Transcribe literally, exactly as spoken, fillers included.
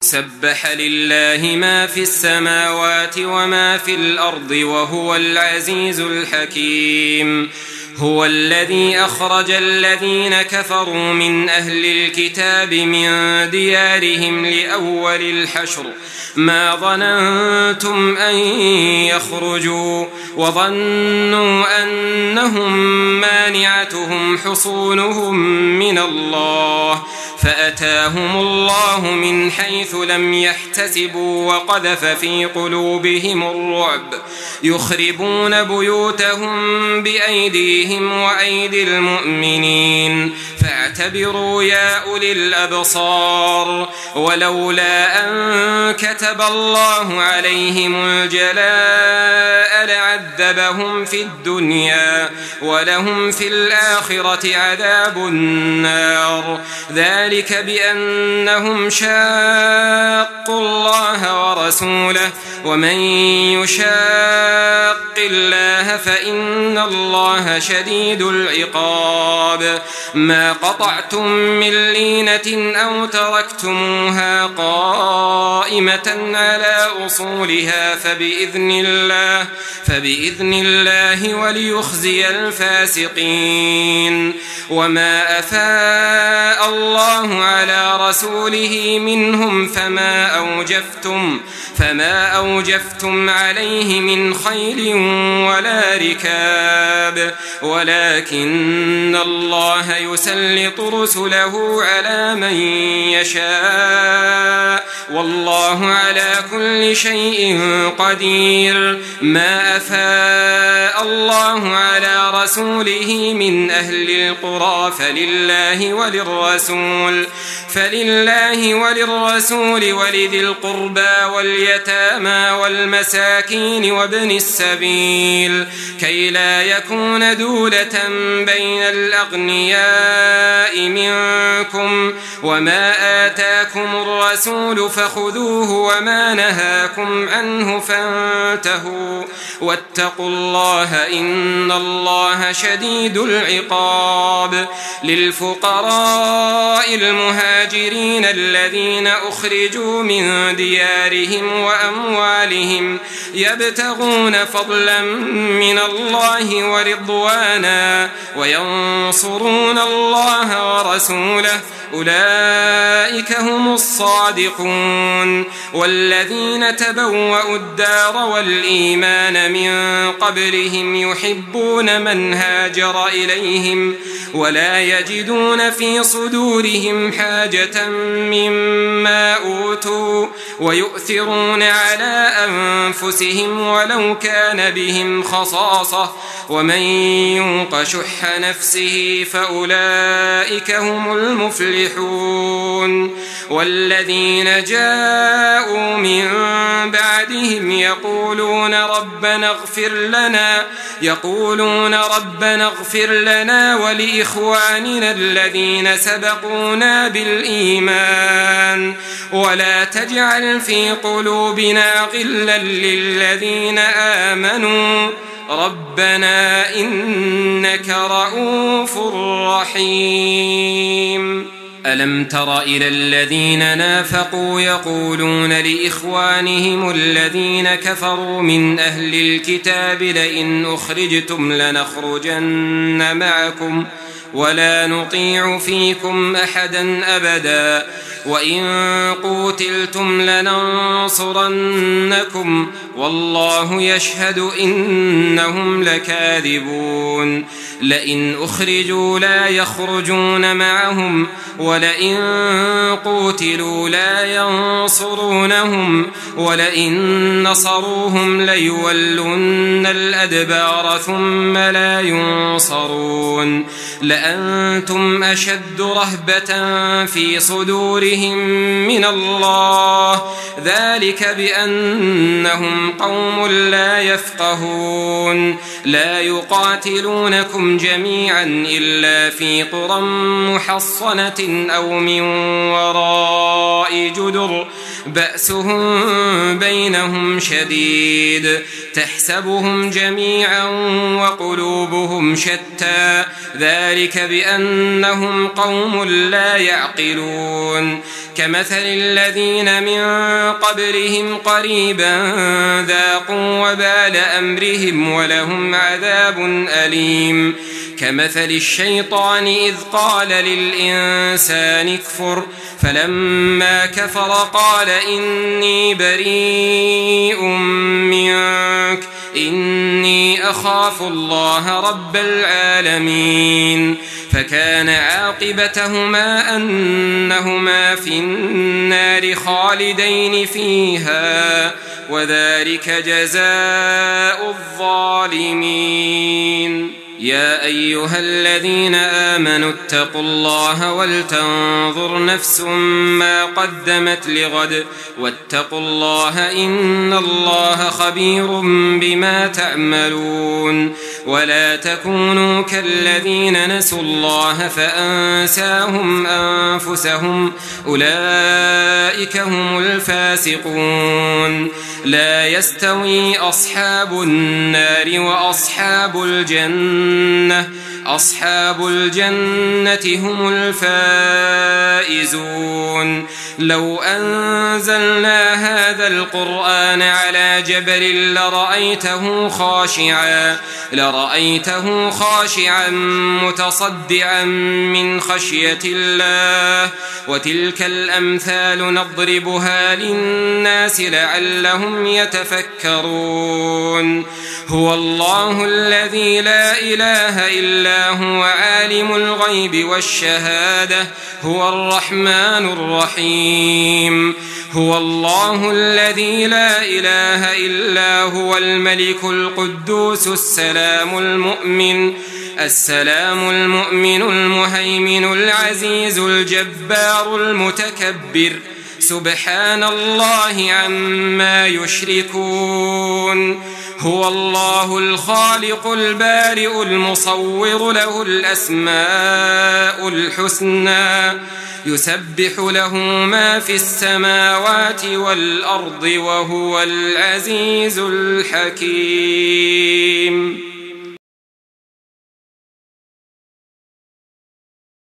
سبح لله ما في السماوات وما في الأرض وهو العزيز الحكيم. هو الذي أخرج الذين كفروا من أهل الكتاب من ديارهم لأول الحشر ما ظننتم أن يخرجوا وظنوا أنهم مانعتهم حصونهم من الله فأتاهم الله من حيث لم يحتسبوا وقذف في قلوبهم الرعب يخربون بيوتهم بأيديهم وأيدي المؤمنين فاعتبروا يا أولي الأبصار. ولولا أن كتب الله عليهم الجلاء لعذبهم في الدنيا ولهم في الآخرة عذاب النار ذلك بأنهم شاقوا الله ورسوله ومن يشاق الله فإن الله شديد العقاب. ما قطعتم من لينة أو تركتموها قائمة على أصولها فبإذن الله فبإذن الله وليخزي الفاسقين. وما أفاء الله على رسوله منهم فما أوجفتم فما أوجفتم عليه من خيل ولا ركاب ولكن الله يسلط رسله على من يشاء والله على كل شيء قدير. ما أفاء الله على رسوله من أهل القرى فلله وللرسول فلله وللرسول ولذي القربى واليتامى والمساكين وابن السبيل كي لا يكون دولة بين الأغنياء منكم وما آتاكم الرسول فخذوه وما نهاكم عنه فانتهوا واتقوا الله إن الله شديد العقاب. للفقراء المهاجرين الذين أخرجوا من ديارهم وأموالهم يبتغون فضلا من الله ورضوانا وينصرون الله ورسوله أولئك هم الصادقون. والذين تبوأوا الدار والإيمان من قبلهم يحبون من هاجر إليهم ولا يجدون في صدورهم حاجة مما أوتوا ويؤثرون على أنفسهم ولو كان بهم خصاصة ومن يوق شح نفسه فأولئك هم المفلحون. والذين جاءوا من بعدهم يقولون ربنا اغفر لنا يقولون ربنا اغفر لنا ولإخواننا الذين سبقونا بالإيمان ولا تجعل في قلوبنا غلا للذين آمنوا ربنا إنك رؤوف رحيم. ألم تر إلى الذين نافقوا يقولون لإخوانهم الذين كفروا من أهل الكتاب لئن أخرجتم لنخرجن معكم ولا نطيع فيكم أحدا أبدا وإن قوتلتم لننصرنكم والله يشهد إنهم لكاذبون. لئن أخرجوا لا يخرجون معهم ولئن قوتلوا لا ينصرونهم ولئن نصروهم ليولن الأدبار ثم لا ينصرون. لأنتم أشد رهبة في صدورهم من الله ذلك بأنهم قوم لا يفقهون. لا يقاتلونكم جميعا إلا في قرى محصنة أو من وراء جدر بأسهم بينهم شديد تحسبهم جميعا وقلوبهم شتى ذلك بأنهم قوم لا يعقلون. كمثل الذين من قبلهم قريبا ذاقوا وبال أمرهم ولهم عذاب أليم كمثل الشيطان إذ قال للإنسان اكفر فلما كفر قال إني بريء منك إني أخاف الله رب العالمين فكان عاقبتهما أنهما في النار خالدين فيها وذلك جزاء الظالمين. يا أيها الذين آمنوا اتقوا الله ولتنظر نفس ما قدمت لغد واتقوا الله إن الله خبير بما تعملون ولا تكونوا كالذين نسوا الله فأنساهم أنفسهم أولئك هم الفاسقون. لا يستوي أصحاب النار وأصحاب الجنة أصحاب الجنة هم الفائزون. لو أنزلنا هذا القرآن على جبل لرأيته خاشعا لرأيته خاشعا متصدعا من خشية الله وتلك الأمثال نضربها للناس لعلهم يتفكرون. هو الله الذي لا إله إلا هو عالم الغيب والشهادة هو الرحمن الرحيم. هو الله الذي لا إله إلا هو الملك القدوس السلام المؤمن السلام المؤمن المهيمن العزيز الجبار المتكبر سبحان الله عما يشركون. هو الله الخالق البارئ المصور له الأسماء الحسنى يسبح له ما في السماوات والأرض وهو العزيز الحكيم.